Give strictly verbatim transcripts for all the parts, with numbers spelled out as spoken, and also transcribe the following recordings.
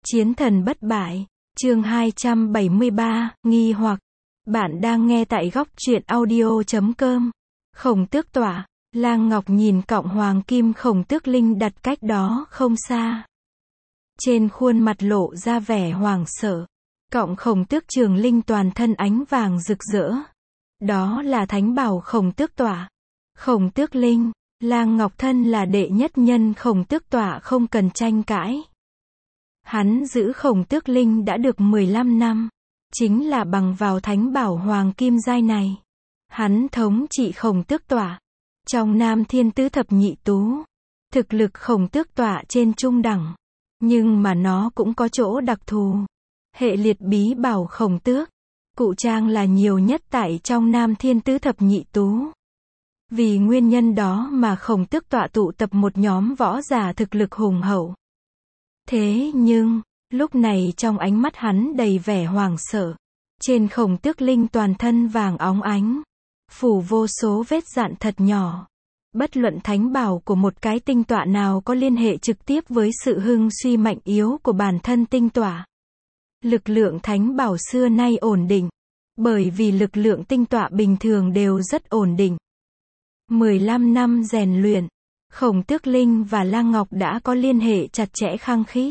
Chiến thần bất bại, chương hai trăm bảy mươi ba, nghi hoặc. Bạn đang nghe tại góc truyện audio chấm com. Khổng Tước tọa, Lang Ngọc nhìn cọng hoàng kim Khổng Tước Linh đặt cách đó không xa. Trên khuôn mặt lộ ra vẻ hoảng sợ. Cọng Khổng Tước Trường Linh toàn thân ánh vàng rực rỡ. Đó là thánh bảo Khổng Tước tọa. Khổng Tước Linh, Lang Ngọc thân là đệ nhất nhân Khổng Tước tọa không cần tranh cãi. Hắn giữ Khổng Tước Linh đã được mười lăm năm, chính là bằng vào thánh bảo hoàng kim giai này. Hắn thống trị Khổng Tước tọa. Trong Nam Thiên Tứ Thập Nhị Tú, thực lực Khổng Tước tọa trên trung đẳng, nhưng mà nó cũng có chỗ đặc thù. Hệ liệt bí bảo Khổng Tước, cụ trang là nhiều nhất tại trong Nam Thiên Tứ Thập Nhị Tú. Vì nguyên nhân đó mà Khổng Tước tọa tụ tập một nhóm võ giả thực lực hùng hậu. Thế nhưng, lúc này trong ánh mắt hắn đầy vẻ hoảng sợ. Trên Khổng Tước Linh toàn thân vàng óng ánh, phủ vô số vết dạn thật nhỏ. Bất luận thánh bảo của một cái tinh tọa nào có liên hệ trực tiếp với sự hưng suy mạnh yếu của bản thân tinh tọa. Lực lượng thánh bảo xưa nay ổn định, bởi vì lực lượng tinh tọa bình thường đều rất ổn định. mười lăm năm rèn luyện, Khổng Tước Linh và Lang Ngọc đã có liên hệ chặt chẽ khăng khít.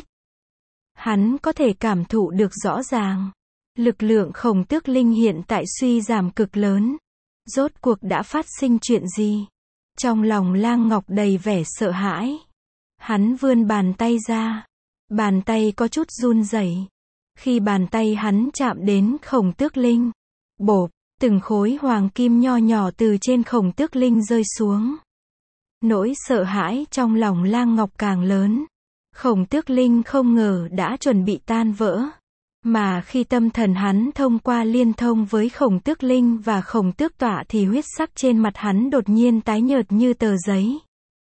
Hắn có thể cảm thụ được rõ ràng. Lực lượng Khổng Tước Linh hiện tại suy giảm cực lớn. Rốt cuộc đã phát sinh chuyện gì? Trong lòng Lang Ngọc đầy vẻ sợ hãi. Hắn vươn bàn tay ra. Bàn tay có chút run rẩy. Khi bàn tay hắn chạm đến Khổng Tước Linh, bộp, từng khối hoàng kim nho nhỏ từ trên Khổng Tước Linh rơi xuống. Nỗi sợ hãi trong lòng Lang Ngọc càng lớn. Khổng Tước Linh không ngờ đã chuẩn bị tan vỡ. Mà khi tâm thần hắn thông qua liên thông với Khổng Tước Linh và Khổng Tước tọa thì huyết sắc trên mặt hắn đột nhiên tái nhợt như tờ giấy.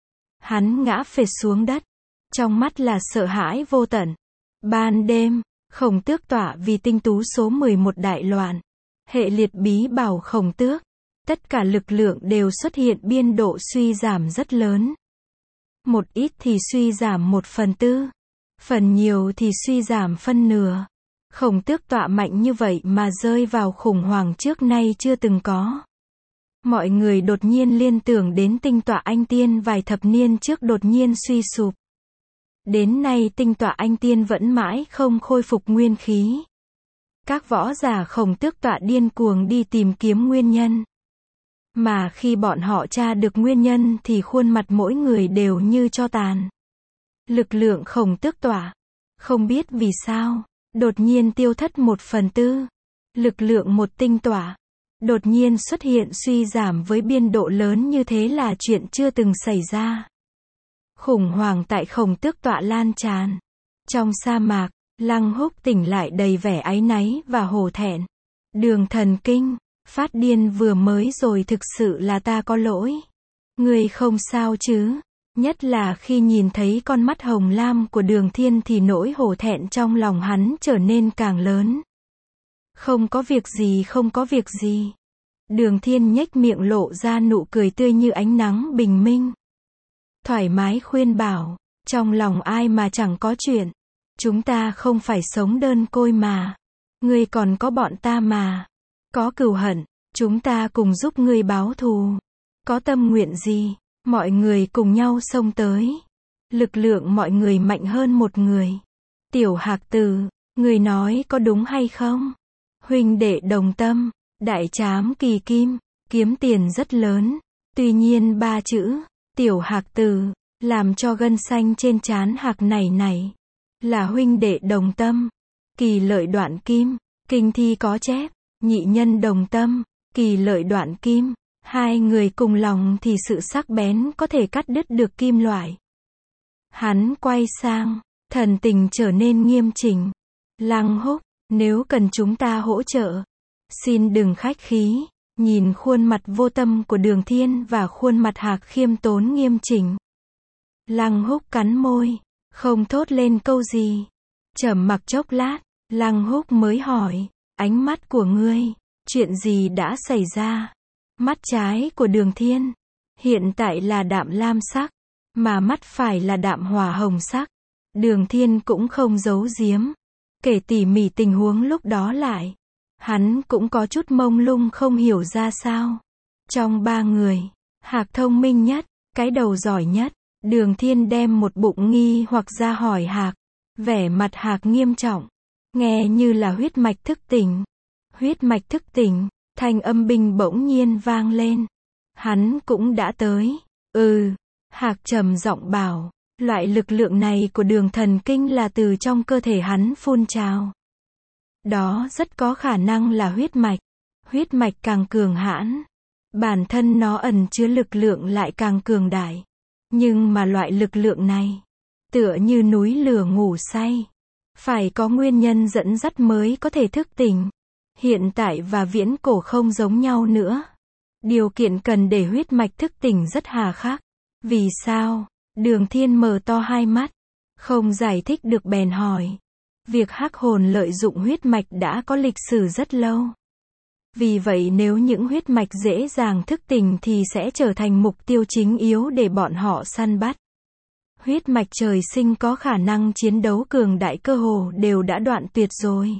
Hắn ngã phệt xuống đất. Trong mắt là sợ hãi vô tận. Ban đêm, Khổng Tước tọa vì tinh tú số mười một đại loạn. Hệ liệt bí bảo Khổng Tước. Tất cả lực lượng đều xuất hiện biên độ suy giảm rất lớn. Một ít thì suy giảm một phần tư. Phần nhiều thì suy giảm phân nửa. Khổng Tước tọa mạnh như vậy mà rơi vào khủng hoảng trước nay chưa từng có. Mọi người đột nhiên liên tưởng đến tinh tọa anh tiên vài thập niên trước đột nhiên suy sụp. Đến nay tinh tọa anh tiên vẫn mãi không khôi phục nguyên khí. Các võ giả Khổng Tước tọa điên cuồng đi tìm kiếm nguyên nhân. Mà khi bọn họ tra được nguyên nhân thì khuôn mặt mỗi người đều như tro tàn. Lực lượng Khổng Tước tọa, không biết vì sao, đột nhiên tiêu thất một phần tư. Lực lượng một tinh tọa, đột nhiên xuất hiện suy giảm với biên độ lớn như thế là chuyện chưa từng xảy ra. Khủng hoảng tại Khổng Tước tọa lan tràn. Trong sa mạc, Lăng Húc tỉnh lại đầy vẻ áy náy và hổ thẹn. Đường thần kinh, phát điên vừa mới rồi, thực sự là ta có lỗi. Ngươi không sao chứ? Nhất là khi nhìn thấy con mắt hồng lam của Đường Thiên thì nỗi hổ thẹn trong lòng hắn trở nên càng lớn. Không có việc gì, không có việc gì. Đường Thiên nhếch miệng lộ ra nụ cười tươi như ánh nắng bình minh. Thoải mái khuyên bảo, trong lòng ai mà chẳng có chuyện. Chúng ta không phải sống đơn côi mà. Ngươi còn có bọn ta mà. Có cừu hận, chúng ta cùng giúp ngươi báo thù. Có tâm nguyện gì, mọi người cùng nhau xông tới. Lực lượng mọi người mạnh hơn một người. Tiểu Hạc Tử, ngươi nói có đúng hay không? Huynh đệ đồng tâm, đại trám kỳ kim, kiếm tiền rất lớn. Tuy nhiên ba chữ, Tiểu Hạc Tử, làm cho gân xanh trên trán Hạc này này. Là huynh đệ đồng tâm. Kỳ lợi đoạn kim, kinh thi có chép. Nhị nhân đồng tâm, kỳ lợi đoạn kim. Hai người cùng lòng thì sự sắc bén có thể cắt đứt được kim loại. Hắn quay sang, thần tình trở nên nghiêm chỉnh. Lăng Húc, nếu cần chúng ta hỗ trợ, xin đừng khách khí. Nhìn khuôn mặt vô tâm của Đường Thiên và khuôn mặt Hạc khiêm tốn nghiêm chỉnh. Lăng Húc cắn môi, không thốt lên câu gì. Trầm mặc chốc lát, Lăng Húc mới hỏi, ánh mắt của ngươi, chuyện gì đã xảy ra? Mắt trái của Đường Thiên hiện tại là đạm lam sắc, mà mắt phải là đạm hỏa hồng sắc. Đường Thiên cũng không giấu giếm, kể tỉ mỉ tình huống lúc đó lại. Hắn cũng có chút mông lung không hiểu ra sao. Trong ba người, Hạc thông minh nhất, cái đầu giỏi nhất. Đường Thiên đem một bụng nghi hoặc ra hỏi Hạc. Vẻ mặt Hạc nghiêm trọng, nghe như là huyết mạch thức tỉnh. Huyết mạch thức tỉnh, thanh âm bình bỗng nhiên vang lên. Hắn cũng đã tới. Ừ, Hạc trầm giọng bảo, loại lực lượng này của đường thần kinh là từ trong cơ thể hắn phun trào. Đó rất có khả năng là huyết mạch. Huyết mạch càng cường hãn, bản thân nó ẩn chứa lực lượng lại càng cường đại. Nhưng mà loại lực lượng này, tựa như núi lửa ngủ say. Phải có nguyên nhân dẫn dắt mới có thể thức tỉnh. Hiện tại và viễn cổ không giống nhau nữa. Điều kiện cần để huyết mạch thức tỉnh rất hà khắc. Vì sao? Đường Thiên mở to hai mắt, không giải thích được bèn hỏi. Việc hắc hồn lợi dụng huyết mạch đã có lịch sử rất lâu. Vì vậy nếu những huyết mạch dễ dàng thức tỉnh thì sẽ trở thành mục tiêu chính yếu để bọn họ săn bắt. Huyết mạch trời sinh có khả năng chiến đấu cường đại cơ hồ đều đã đoạn tuyệt rồi.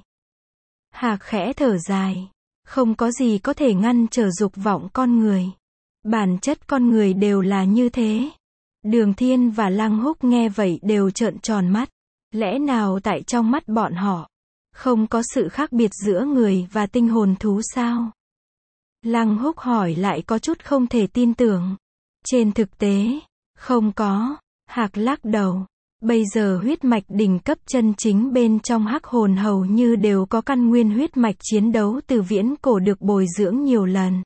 Hạc khẽ thở dài. Không có gì có thể ngăn trở dục vọng con người. Bản chất con người đều là như thế. Đường Thiên và Lăng Húc nghe vậy đều trợn tròn mắt. Lẽ nào tại trong mắt bọn họ, không có sự khác biệt giữa người và tinh hồn thú sao? Lăng Húc hỏi lại có chút không thể tin tưởng. Trên thực tế, không có. Hạc lắc đầu. Bây giờ huyết mạch đỉnh cấp chân chính bên trong hắc hồn hầu như đều có căn nguyên huyết mạch chiến đấu từ viễn cổ được bồi dưỡng nhiều lần.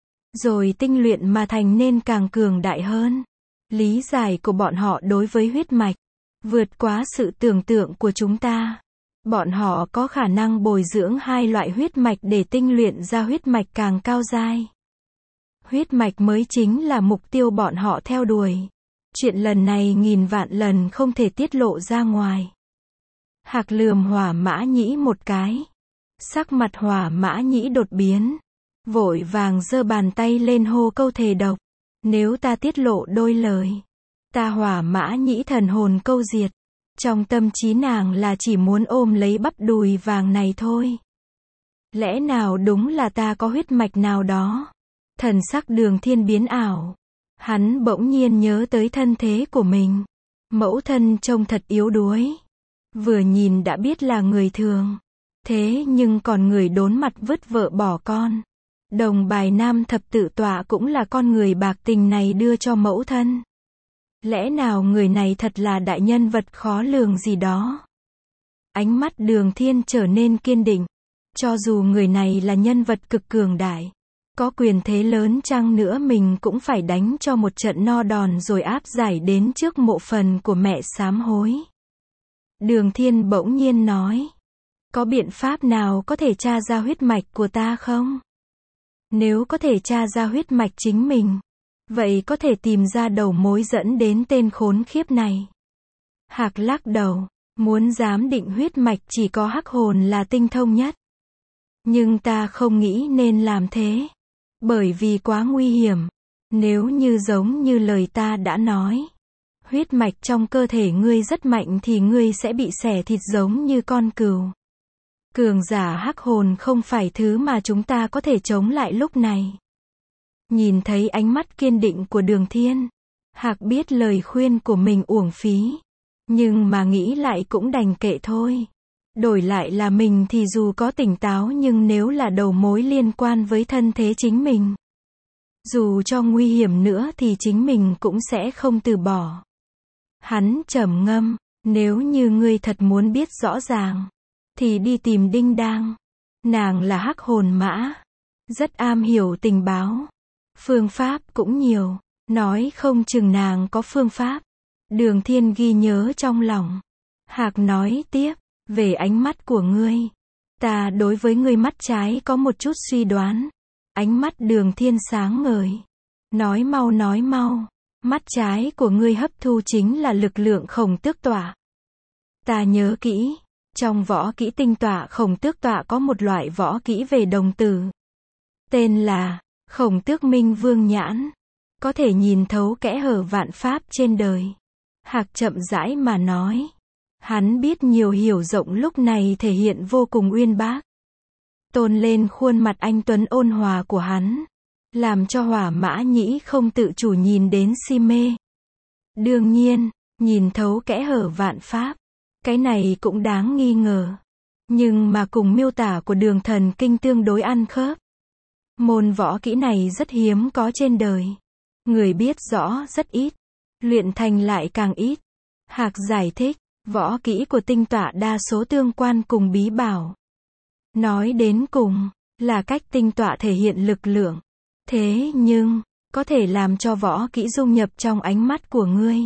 Rồi tinh luyện mà thành nên càng cường đại hơn. Lý giải của bọn họ đối với huyết mạch vượt quá sự tưởng tượng của chúng ta. Bọn họ có khả năng bồi dưỡng hai loại huyết mạch để tinh luyện ra huyết mạch càng cao giai. Huyết mạch mới chính là mục tiêu bọn họ theo đuổi. Chuyện lần này nghìn vạn lần không thể tiết lộ ra ngoài. Hạc lườm Hỏa Mã Nhĩ một cái. Sắc mặt Hỏa Mã Nhĩ đột biến. Vội vàng giơ bàn tay lên hô câu thề độc. Nếu ta tiết lộ đôi lời, ta Hỏa Mã Nhĩ thần hồn câu diệt. Trong tâm trí nàng là chỉ muốn ôm lấy bắp đùi vàng này thôi. Lẽ nào đúng là ta có huyết mạch nào đó? Thần sắc Đường Thiên biến ảo. Hắn bỗng nhiên nhớ tới thân thế của mình. Mẫu thân trông thật yếu đuối. Vừa nhìn đã biết là người thường. Thế nhưng còn người đốn mặt vứt vợ bỏ con. Đồng bài Nam Thập Tự Tọa cũng là con người bạc tình này đưa cho mẫu thân. Lẽ nào người này thật là đại nhân vật khó lường gì đó? Ánh mắt Đường Thiên trở nên kiên định. Cho dù người này là nhân vật cực cường đại, có quyền thế lớn chăng nữa mình cũng phải đánh cho một trận no đòn rồi áp giải đến trước mộ phần của mẹ sám hối. Đường Thiên bỗng nhiên nói. Có biện pháp nào có thể tra ra huyết mạch của ta không? Nếu có thể tra ra huyết mạch chính mình, vậy có thể tìm ra đầu mối dẫn đến tên khốn khiếp này. Hạc lắc đầu. Muốn giám định huyết mạch chỉ có hắc hồn là tinh thông nhất. Nhưng ta không nghĩ nên làm thế. Bởi vì quá nguy hiểm. Nếu như giống như lời ta đã nói, huyết mạch trong cơ thể ngươi rất mạnh thì ngươi sẽ bị xẻ thịt giống như con cừu. Cường giả hắc hồn không phải thứ mà chúng ta có thể chống lại lúc này. Nhìn thấy ánh mắt kiên định của Đường Thiên, Hạc biết lời khuyên của mình uổng phí. Nhưng mà nghĩ lại cũng đành kệ thôi. Đổi lại là mình thì dù có tỉnh táo nhưng nếu là đầu mối liên quan với thân thế chính mình, dù cho nguy hiểm nữa thì chính mình cũng sẽ không từ bỏ. Hắn trầm ngâm. Nếu như ngươi thật muốn biết rõ ràng, thì đi tìm Đinh Đang. Nàng là hắc hồn mã, rất am hiểu tình báo. Phương pháp cũng nhiều. Nói không chừng nàng có phương pháp. Đường Thiên ghi nhớ trong lòng. Hạc nói tiếp. Về ánh mắt của ngươi, ta đối với ngươi mắt trái có một chút suy đoán. Ánh mắt Đường Thiên sáng ngời. Nói mau nói mau. Mắt trái của ngươi hấp thu chính là lực lượng Khổng Tước Tọa. Ta nhớ kỹ. Trong võ kỹ tinh tọa Khổng Tước Tọa có một loại võ kỹ về đồng tử. Tên là Khổng Tước Minh Vương Nhãn. Có thể nhìn thấu kẽ hở vạn pháp trên đời. Hạc chậm rãi mà nói. Hắn biết nhiều hiểu rộng lúc này thể hiện vô cùng uyên bác. Tôn lên khuôn mặt anh tuấn ôn hòa của hắn, làm cho Hỏa Mã Nhĩ không tự chủ nhìn đến si mê. Đương nhiên, nhìn thấu kẽ hở vạn pháp, cái này cũng đáng nghi ngờ. Nhưng mà cùng miêu tả của Đường Thần Kinh tương đối ăn khớp. Môn võ kỹ này rất hiếm có trên đời. Người biết rõ rất ít, luyện thành lại càng ít. Hạc giải thích, võ kỹ của tinh tọa đa số tương quan cùng bí bảo. Nói đến cùng, là cách tinh tọa thể hiện lực lượng. Thế nhưng, có thể làm cho võ kỹ dung nhập trong ánh mắt của ngươi.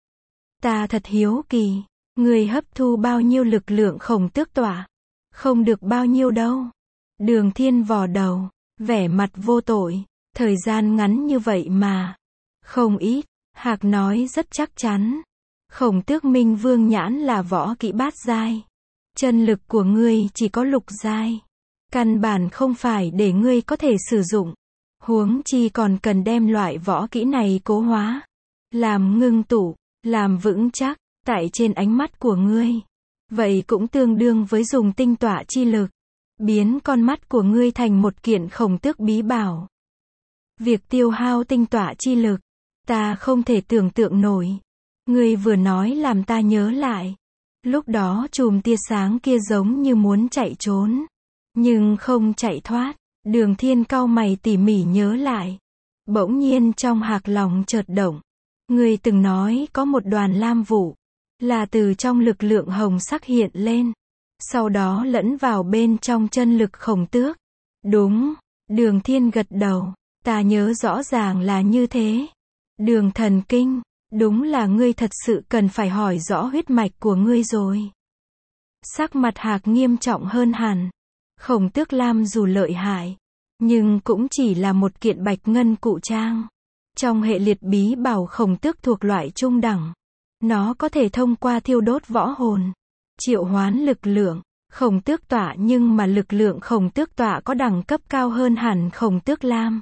Ta thật hiếu kỳ, ngươi hấp thu bao nhiêu lực lượng Khổng Tước tọa? Không được bao nhiêu đâu. Đường Thiên vò đầu, vẻ mặt vô tội, thời gian ngắn như vậy mà. Không ít, Hạc nói rất chắc chắn. Khổng Tước Minh Vương nhãn là võ kỹ bát giai. Chân lực của ngươi chỉ có lục giai. Căn bản không phải để ngươi có thể sử dụng. Huống chi còn cần đem loại võ kỹ này cố hóa. Làm ngưng tụ, làm vững chắc, tại trên ánh mắt của ngươi. Vậy cũng tương đương với dùng tinh tọa chi lực. Biến con mắt của ngươi thành một kiện Khổng Tước bí bảo. Việc tiêu hao tinh tọa chi lực, ta không thể tưởng tượng nổi. Ngươi vừa nói làm ta nhớ lại. Lúc đó chùm tia sáng kia giống như muốn chạy trốn. Nhưng không chạy thoát. Đường Thiên cau mày tỉ mỉ nhớ lại. Bỗng nhiên trong Hạc lòng chợt động. Ngươi từng nói có một đoàn lam vụ. Là từ trong lực lượng hồng sắc hiện lên. Sau đó lẫn vào bên trong chân lực Khổng Tước. Đúng. Đường Thiên gật đầu. Ta nhớ rõ ràng là như thế. Đường Thần Kinh. Đúng là ngươi thật sự cần phải hỏi rõ huyết mạch của ngươi rồi. Sắc mặt Hạc nghiêm trọng hơn hẳn. Khổng Tước lam dù lợi hại, nhưng cũng chỉ là một kiện bạch ngân cụ trang. Trong hệ liệt bí bảo Khổng Tước thuộc loại trung đẳng. Nó có thể thông qua thiêu đốt võ hồn, triệu hoán lực lượng, Khổng Tước tọa, nhưng mà lực lượng Khổng Tước tọa có đẳng cấp cao hơn hẳn Khổng Tước lam.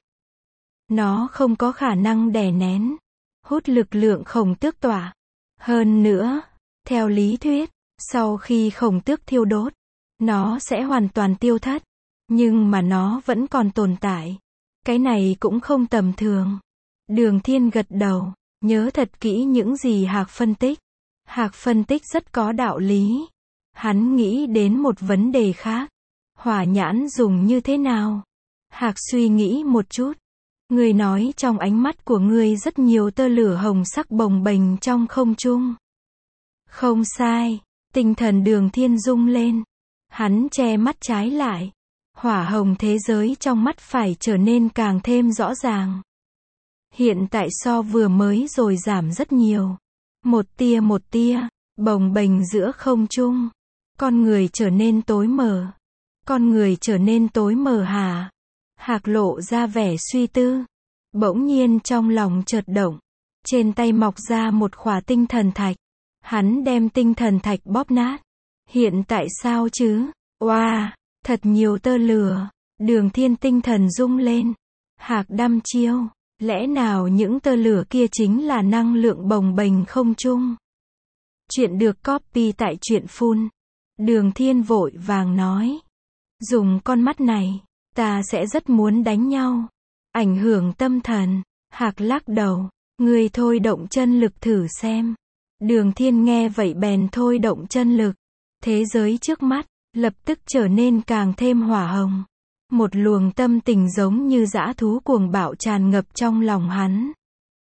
Nó không có khả năng đè nén, hút lực lượng Khổng Tước tọa. Hơn nữa, theo lý thuyết, sau khi Khổng Tước thiêu đốt, nó sẽ hoàn toàn tiêu thất. Nhưng mà nó vẫn còn tồn tại. Cái này cũng không tầm thường. Đường Thiên gật đầu, nhớ thật kỹ những gì Hạc phân tích. Hạc phân tích rất có đạo lý. Hắn nghĩ đến một vấn đề khác. Hỏa nhãn dùng như thế nào? Hạc suy nghĩ một chút. Ngươi nói trong ánh mắt của ngươi rất nhiều tơ lửa hồng sắc bồng bềnh trong không trung. Không sai. Tinh thần Đường Thiên rung lên. Hắn che mắt trái lại. Hỏa hồng thế giới trong mắt phải trở nên càng thêm rõ ràng. Hiện tại so vừa mới rồi giảm rất nhiều. Một tia một tia, bồng bềnh giữa không trung. Con người trở nên tối mờ. Con người trở nên tối mờ hả? Hạc lộ ra vẻ suy tư. Bỗng nhiên trong lòng chợt động. Trên tay mọc ra một khỏa tinh thần thạch. Hắn đem tinh thần thạch bóp nát. Hiện tại sao chứ? Oa, wow, thật nhiều tơ lửa. Đường Thiên tinh thần rung lên. Hạc đăm chiêu. Lẽ nào những tơ lửa kia chính là năng lượng bồng bềnh không trung? Chuyện được copy tại truyện phun. Đường Thiên vội vàng nói. Dùng con mắt này, ta sẽ rất muốn đánh nhau. Ảnh hưởng tâm thần. Hạc lắc đầu. Ngươi thôi động chân lực thử xem. Đường Thiên nghe vậy bèn thôi động chân lực. Thế giới trước mắt lập tức trở nên càng thêm hỏa hồng. Một luồng tâm tình giống như dã thú cuồng bạo tràn ngập trong lòng hắn.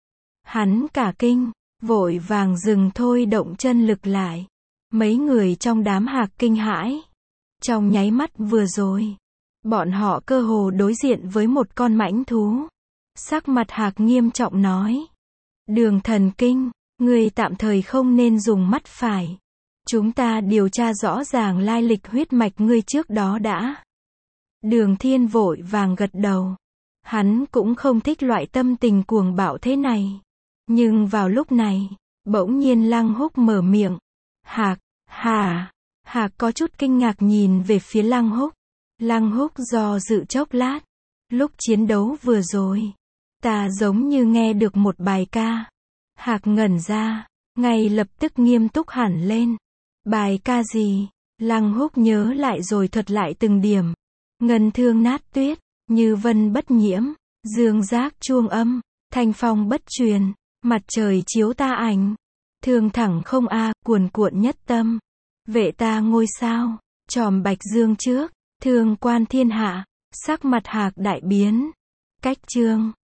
Hắn cả kinh, vội vàng dừng thôi động chân lực lại. Mấy người trong đám Hạc kinh hãi. Trong nháy mắt vừa rồi, bọn họ cơ hồ đối diện với một con mãnh thú. Sắc mặt Hạc nghiêm trọng nói. Đường Thần Kinh, ngươi tạm thời không nên dùng mắt phải. Chúng ta điều tra rõ ràng lai lịch huyết mạch ngươi trước đó đã. Đường Thiên vội vàng gật đầu. Hắn cũng không thích loại tâm tình cuồng bạo thế này. Nhưng vào lúc này, bỗng nhiên Lăng Húc mở miệng. Hạc, hả? Hạc có chút kinh ngạc nhìn về phía Lăng Húc. Lăng Húc do dự chốc lát. Lúc chiến đấu vừa rồi, ta giống như nghe được một bài ca. Hạc ngẩn ra, ngay lập tức nghiêm túc hẳn lên. Bài ca gì? Lăng Húc nhớ lại rồi thuật lại từng điểm. Ngân thương nát tuyết, như vân bất nhiễm, dương giác chuông âm, thanh phong bất truyền, mặt trời chiếu ta ảnh. Thương thẳng không a, cuồn cuộn nhất tâm. Vệ ta ngôi sao, tròm bạch dương trước, thương quan thiên hạ, sắc mặt hạc đại biến. Cách chương